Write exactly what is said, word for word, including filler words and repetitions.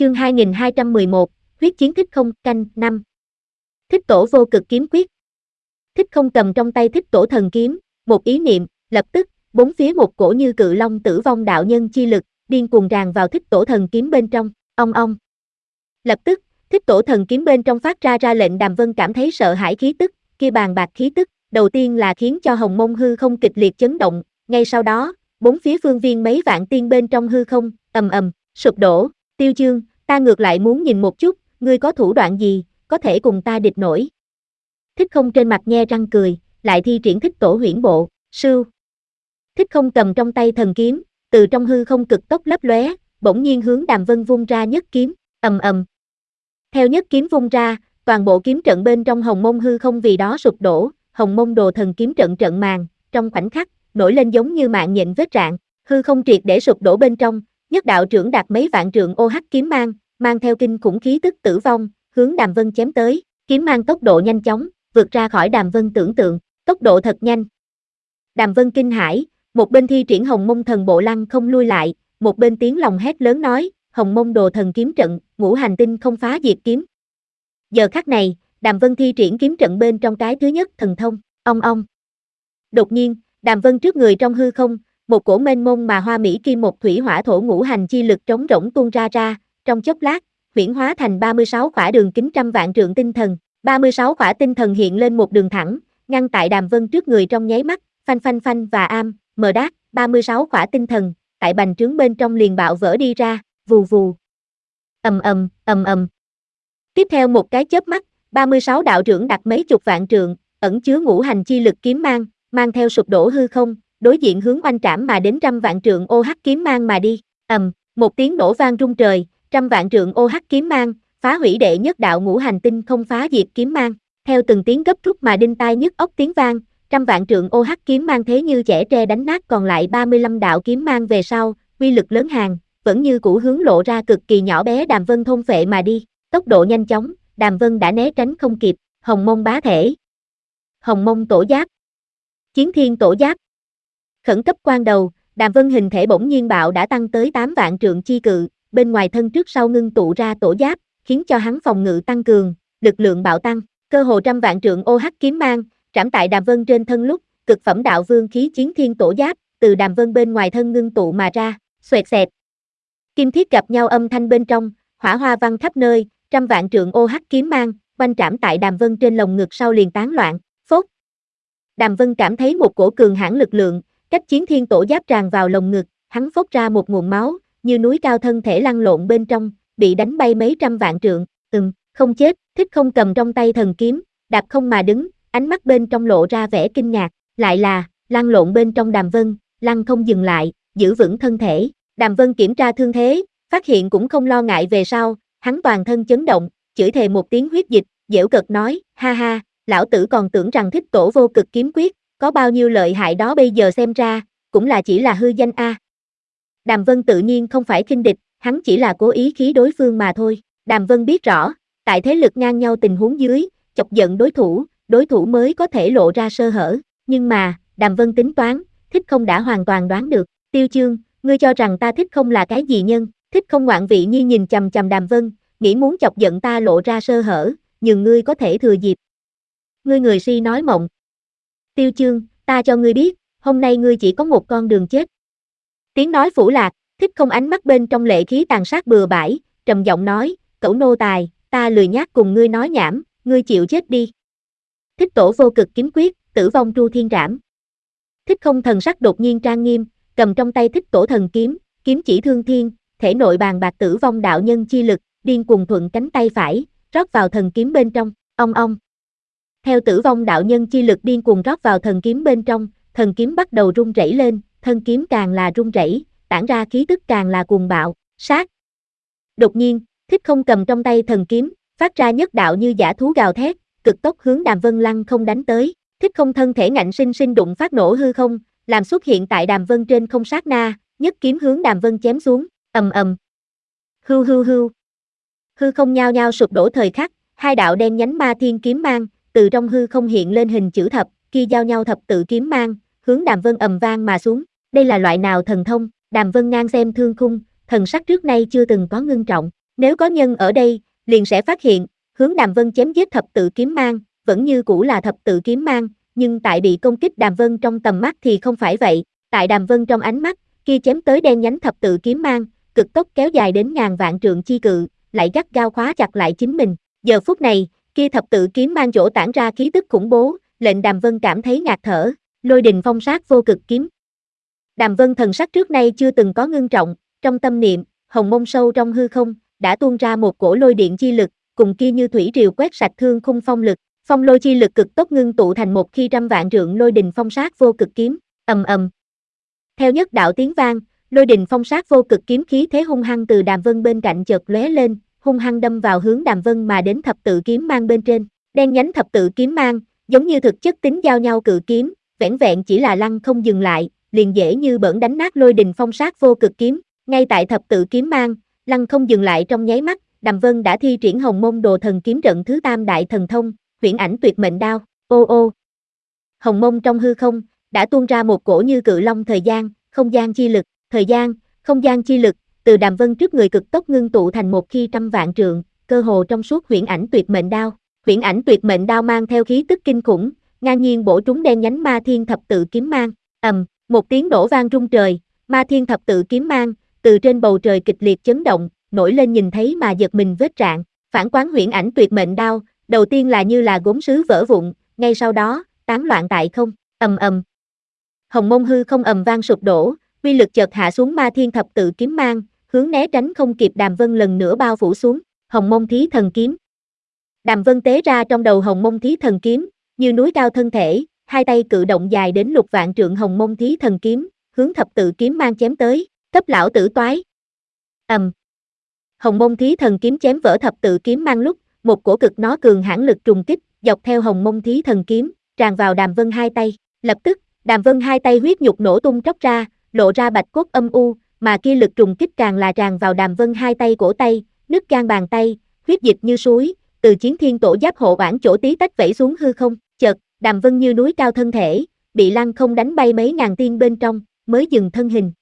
Chương hai nghìn hai trăm mười một, huyết chiến thích không, canh, năm. Thích tổ vô cực kiếm quyết. Thích không cầm trong tay thích tổ thần kiếm, một ý niệm, lập tức, bốn phía một cổ như cự long tử vong đạo nhân chi lực, điên cuồng tràn vào thích tổ thần kiếm bên trong, ong ong. Lập tức, thích tổ thần kiếm bên trong phát ra ra lệnh Đàm Vân cảm thấy sợ hãi khí tức, kia bàn bạc khí tức, đầu tiên là khiến cho hồng mông hư không kịch liệt chấn động, ngay sau đó, bốn phía phương viên mấy vạn tiên bên trong hư không, ầm ầm, sụp đổ. Tiêu Chương, ta ngược lại muốn nhìn một chút, ngươi có thủ đoạn gì, có thể cùng ta địch nổi. Thích không trên mặt nhe răng cười, lại thi triển thích tổ huyễn bộ, sưu. Thích không cầm trong tay thần kiếm, từ trong hư không cực tốc lấp lóe, bỗng nhiên hướng Đàm Vân vung ra nhất kiếm, ầm ầm. Theo nhất kiếm vung ra, toàn bộ kiếm trận bên trong hồng mông hư không vì đó sụp đổ, hồng mông đồ thần kiếm trận trận màn, trong khoảnh khắc, nổi lên giống như mạng nhện vết rạn, hư không triệt để sụp đổ bên trong, nhất đạo trưởng đạt mấy vạn trượng ô hắc kiếm mang, mang theo kinh khủng khí tức tử vong, hướng Đàm Vân chém tới, kiếm mang tốc độ nhanh chóng, vượt ra khỏi Đàm Vân tưởng tượng, tốc độ thật nhanh. Đàm Vân kinh hãi, một bên thi triển hồng mông thần bộ lăng không lui lại, một bên tiếng lòng hét lớn nói, hồng mông đồ thần kiếm trận, ngũ hành tinh không phá diệt kiếm. Giờ khắc này, Đàm Vân thi triển kiếm trận bên trong cái thứ nhất thần thông, ong ong. Đột nhiên, Đàm Vân trước người trong hư không, một cổ mênh mông mà hoa mỹ kim một thủy hỏa thổ ngũ hành chi lực trống rỗng tuôn ra ra, trong chốc lát, huyễn hóa thành ba mươi sáu khỏa đường kính trăm vạn trượng tinh thần, ba mươi sáu khỏa tinh thần hiện lên một đường thẳng, ngăn tại Đàm Vân trước người trong nháy mắt, phanh phanh phanh và am, mờ đát, ba mươi sáu khỏa tinh thần, tại bành trướng bên trong liền bạo vỡ đi ra, vù vù. Ầm ầm, ầm ầm. Tiếp theo một cái chớp mắt, ba mươi sáu đạo trưởng đặt mấy chục vạn trượng, ẩn chứa ngũ hành chi lực kiếm mang, mang theo sụp đổ hư không, đối diện hướng oanh trảm mà đến trăm vạn trượng ô hắc kiếm mang mà đi, ầm, một tiếng nổ vang rung trời, trăm vạn trượng ô hắc kiếm mang, phá hủy đệ nhất đạo ngũ hành tinh không phá diệt kiếm mang, theo từng tiếng gấp rút mà đinh tai nhức óc tiếng vang, trăm vạn trượng ô hắc kiếm mang thế như chẻ tre đánh nát còn lại ba mươi lăm đạo kiếm mang về sau, uy lực lớn hàng, vẫn như cũ hướng lộ ra cực kỳ nhỏ bé Đàm Vân thôn phệ mà đi, tốc độ nhanh chóng, Đàm Vân đã né tránh không kịp, hồng mông bá thể, hồng mông tổ giáp, chiến thiên tổ giáp. Khẩn cấp quan đầu, Đàm Vân hình thể bỗng nhiên bạo đã tăng tới tám vạn trượng chi cự, bên ngoài thân trước sau ngưng tụ ra tổ giáp, khiến cho hắn phòng ngự tăng cường, lực lượng bạo tăng, cơ hồ trăm vạn trượng ô hắc kiếm mang, trảm tại Đàm Vân trên thân lúc, cực phẩm đạo vương khí chiến thiên tổ giáp, từ Đàm Vân bên ngoài thân ngưng tụ mà ra, xoẹt xẹt. Kim thiết gặp nhau âm thanh bên trong, hỏa hoa văng khắp nơi, trăm vạn trượng ô hắc kiếm mang, quanh trảm tại Đàm Vân trên lồng ngực sau liền tán loạn, phốt. Đàm Vân cảm thấy một cổ cường hãn lực lượng, cách chiến thiên tổ giáp tràn vào lồng ngực, hắn phốt ra một nguồn máu, như núi cao thân thể lăn lộn bên trong, bị đánh bay mấy trăm vạn trượng, ừm, không chết, thích không cầm trong tay thần kiếm, đạp không mà đứng, ánh mắt bên trong lộ ra vẻ kinh ngạc, lại là, lăn lộn bên trong Đàm Vân, lăn không dừng lại, giữ vững thân thể, Đàm Vân kiểm tra thương thế, phát hiện cũng không lo ngại về sau, hắn toàn thân chấn động, chửi thề một tiếng huyết dịch, giễu cợt nói, ha ha, lão tử còn tưởng rằng thích tổ vô cực kiếm quyết, có bao nhiêu lợi hại đó bây giờ xem ra, cũng là chỉ là hư danh a. Đàm Vân tự nhiên không phải khinh địch, hắn chỉ là cố ý khí đối phương mà thôi. Đàm Vân biết rõ, tại thế lực ngang nhau tình huống dưới, chọc giận đối thủ, đối thủ mới có thể lộ ra sơ hở. Nhưng mà, Đàm Vân tính toán, thích không đã hoàn toàn đoán được. Tiêu Chương, ngươi cho rằng ta thích không là cái gì nhân? Thích không ngoạn vị nhi nhìn chằm chằm Đàm Vân, nghĩ muốn chọc giận ta lộ ra sơ hở, nhưng ngươi có thể thừa dịp. Ngươi người si nói mộng. Tiêu Chương, ta cho ngươi biết, hôm nay ngươi chỉ có một con đường chết. Tiếng nói phủ lạc, thích không ánh mắt bên trong lệ khí tàn sát bừa bãi, trầm giọng nói, cẩu nô tài, ta lười nhác cùng ngươi nói nhảm, ngươi chịu chết đi. Thích tổ vô cực kiếm quyết, tử vong tru thiên trảm. Thích không thần sắc đột nhiên trang nghiêm, cầm trong tay thích tổ thần kiếm, kiếm chỉ thương thiên, thể nội bàn bạc tử vong đạo nhân chi lực, điên cuồng thuận cánh tay phải, rót vào thần kiếm bên trong, ong ong. Theo tử vong đạo nhân chi lực điên cuồng rót vào thần kiếm bên trong, thần kiếm bắt đầu rung rẩy lên, thân kiếm càng là rung rẩy, tản ra khí tức càng là cuồng bạo, sát. Đột nhiên, thích không cầm trong tay thần kiếm, phát ra nhất đạo như dã thú gào thét, cực tốc hướng Đàm Vân lăng không đánh tới, thích không thân thể ngạnh sinh sinh đụng phát nổ hư không, làm xuất hiện tại Đàm Vân trên không sát na, nhất kiếm hướng Đàm Vân chém xuống, ầm ầm. Hưu hưu hưu. Hư không nhao nhao sụp đổ thời khắc, hai đạo đen nhánh ma thiên kiếm mang, từ trong hư không hiện lên hình chữ thập, kia giao nhau thập tự kiếm mang, hướng Đàm Vân ầm vang mà xuống. Đây là loại nào thần thông? Đàm Vân ngang xem thương khung, thần sắc trước nay chưa từng có ngưng trọng. Nếu có nhân ở đây, liền sẽ phát hiện, hướng Đàm Vân chém giết thập tự kiếm mang, vẫn như cũ là thập tự kiếm mang, nhưng tại bị công kích Đàm Vân trong tầm mắt thì không phải vậy, tại Đàm Vân trong ánh mắt, kia chém tới đen nhánh thập tự kiếm mang, cực tốc kéo dài đến ngàn vạn trượng chi cự, lại gắt gao khóa chặt lại chính mình. Giờ phút này, kia thập tự kiếm mang chỗ tản ra khí tức khủng bố, lệnh Đàm Vân cảm thấy ngạt thở, Lôi Đình Phong Sát Vô Cực Kiếm. Đàm Vân thần sắc trước nay chưa từng có ngưng trọng, trong tâm niệm, hồng mông sâu trong hư không, đã tuôn ra một cổ lôi điện chi lực, cùng kia như thủy triều quét sạch thương khung phong lực, phong lôi chi lực cực tốc ngưng tụ thành một khi trăm vạn trượng Lôi Đình Phong Sát Vô Cực Kiếm, ầm ầm. Theo nhất đạo tiếng vang, Lôi Đình Phong Sát Vô Cực Kiếm khí thế hung hăng từ Đàm Vân bên cạnh chợt lóe lên, hung hăng đâm vào hướng Đàm Vân mà đến thập tự kiếm mang bên trên, đen nhánh thập tự kiếm mang, giống như thực chất tính giao nhau cự kiếm, vẻn vẹn chỉ là lăng không dừng lại, liền dễ như bỡn đánh nát Lôi Đình Phong Sát Vô Cực Kiếm, ngay tại thập tự kiếm mang, lăng không dừng lại trong nháy mắt, Đàm Vân đã thi triển Hồng Mông Đồ Thần Kiếm trận thứ tam đại thần thông, Huyễn Ảnh Tuyệt Mệnh Đao, ô ô. Hồng Mông trong hư không, đã tuôn ra một cổ như cự long thời gian, không gian chi lực, thời gian, không gian chi lực, từ Đàm Vân trước người cực tốc ngưng tụ thành một khi trăm vạn trượng, cơ hồ trong suốt Huyễn Ảnh Tuyệt Mệnh Đao. Huyễn Ảnh Tuyệt Mệnh Đao mang theo khí tức kinh khủng, ngang nhiên bổ trúng đen nhánh Ma Thiên thập tự kiếm mang, ầm, một tiếng nổ vang rung trời, Ma Thiên thập tự kiếm mang, từ trên bầu trời kịch liệt chấn động, nổi lên nhìn thấy mà giật mình vết rạn, phản quán Huyễn Ảnh Tuyệt Mệnh Đao, đầu tiên là như là gốm sứ vỡ vụn, ngay sau đó, tán loạn tại không, ầm ầm. Hồng Mông hư không ầm vang sụp đổ, uy lực chợt hạ xuống Ma Thiên thập tự kiếm mang, hướng né tránh không kịp Đàm Vân lần nữa bao phủ xuống, Hồng Mông Thí Thần Kiếm. Đàm Vân tế ra trong đầu Hồng Mông Thí Thần Kiếm, như núi cao thân thể, hai tay cự động dài đến lục vạn trượng Hồng Mông Thí Thần Kiếm, hướng thập tự kiếm mang chém tới, cấp lão tử toái. Ầm. Hồng Mông Thí Thần Kiếm chém vỡ thập tự kiếm mang lúc, một cổ cực nó cường hãn lực trùng kích, dọc theo Hồng Mông Thí Thần Kiếm, tràn vào Đàm Vân hai tay, lập tức, Đàm Vân hai tay huyết nhục nổ tung tróc ra, lộ ra bạch cốt âm u, mà kia lực trùng kích càng là tràn vào Đàm Vân hai tay cổ tay, nứt gan bàn tay, huyết dịch như suối, từ Chiến Thiên Tổ Giáp hộ oản chỗ tí tách vẩy xuống hư không, chợt, Đàm Vân như núi cao thân thể, bị lăng không đánh bay mấy ngàn tiên bên trong, mới dừng thân hình,